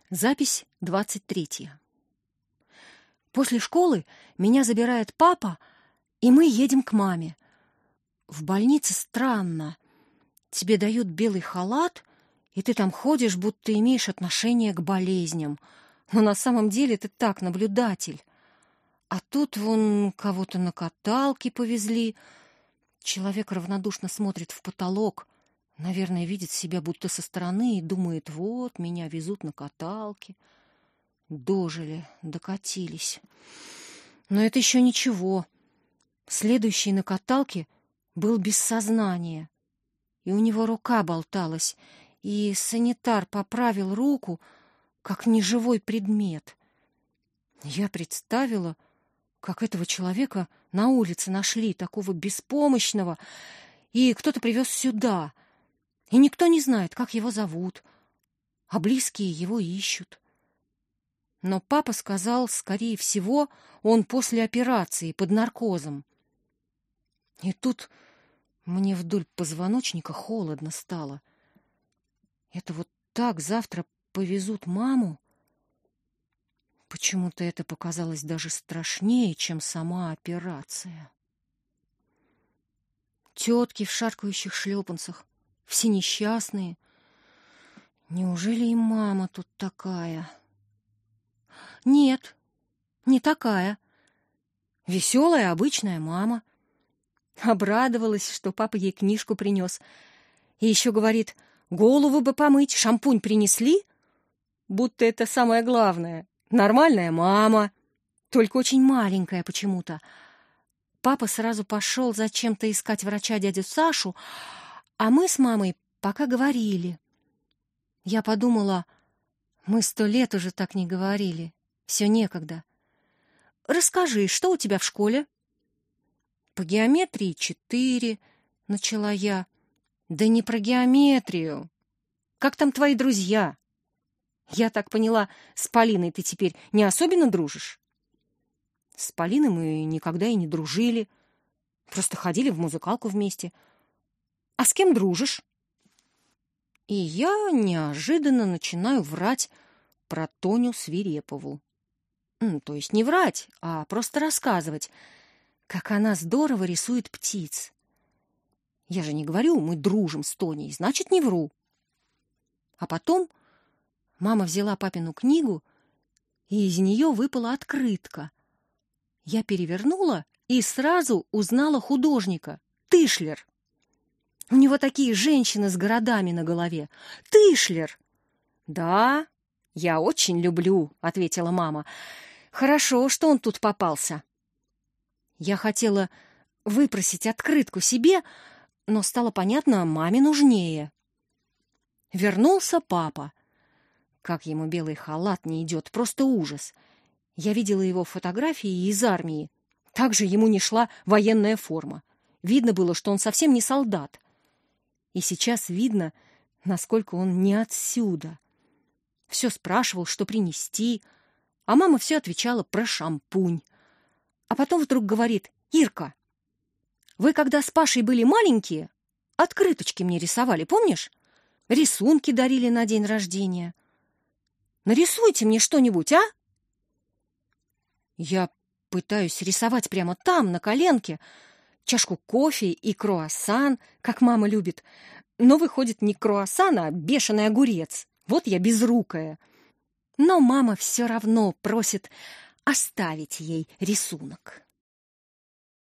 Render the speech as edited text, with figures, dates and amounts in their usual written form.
Запись 23. После школы меня забирает папа, и мы едем к маме. В больнице странно. Тебе дают белый халат, и ты там ходишь, будто имеешь отношение к болезням. Но на самом деле ты так, наблюдатель. А тут вон кого-то на каталке повезли. Человек равнодушно смотрит в потолок. Наверное, видит себя будто со стороны и думает: вот, меня везут на каталке. Дожили, докатились. Но это еще ничего. Следующий на каталке был без сознания. И у него рука болталась, и санитар поправил руку, как неживой предмет. Я представила, как этого человека на улице нашли, такого беспомощного, и кто-то привез сюда. И никто не знает, как его зовут, а близкие его ищут. Но папа сказал, скорее всего, он после операции, под наркозом. И тут мне вдоль позвоночника холодно стало. Это вот так завтра повезут маму? Почему-то это показалось даже страшнее, чем сама операция. Тетки в шаркающих шлепанцах, все несчастные. Неужели и мама тут такая? Нет, не такая. Веселая, обычная мама. Обрадовалась, что папа ей книжку принес. И еще говорит: голову бы помыть, шампунь принесли? Будто это самое главное. Нормальная мама, только очень маленькая почему-то. Папа сразу пошел зачем-то искать врача дядю Сашу, а мы с мамой пока говорили. Я подумала, мы 100 лет уже так не говорили. Все некогда. Расскажи, что у тебя в школе? По геометрии 4, начала я. Да не про геометрию. Как там твои друзья? Я так поняла, с Полиной ты теперь не особенно дружишь? С Полиной мы никогда и не дружили. Просто ходили в музыкалку вместе. А с кем дружишь? И я неожиданно начинаю врать про Тоню Свирепову. То есть не врать, а просто рассказывать, как она здорово рисует птиц. Я же не говорю, мы дружим с Тоней, значит, не вру. А потом мама взяла папину книгу, и из нее выпала открытка. Я перевернула и сразу узнала художника — Тышлер. У него такие женщины с городами на голове. Тышлер! Да, я очень люблю, — ответила мама. Хорошо, что он тут попался. Я хотела выпросить открытку себе, но стало понятно, маме нужнее. Вернулся папа. Как ему белый халат не идет, просто ужас. Я видела его фотографии из армии. Также ему не шла военная форма. Видно было, что он совсем не солдат. И сейчас видно, насколько он не отсюда. Все спрашивал, что принести, а мама все отвечала про шампунь. А потом вдруг говорит: «Ирка, вы когда с Пашей были маленькие, открыточки мне рисовали, помнишь? Рисунки дарили на день рождения. Нарисуйте мне что-нибудь, а?» Я пытаюсь рисовать прямо там, на коленке, чашку кофе и круассан, как мама любит. Но выходит не круассан, а бешеный огурец. Вот я безрукая. Но мама все равно просит оставить ей рисунок.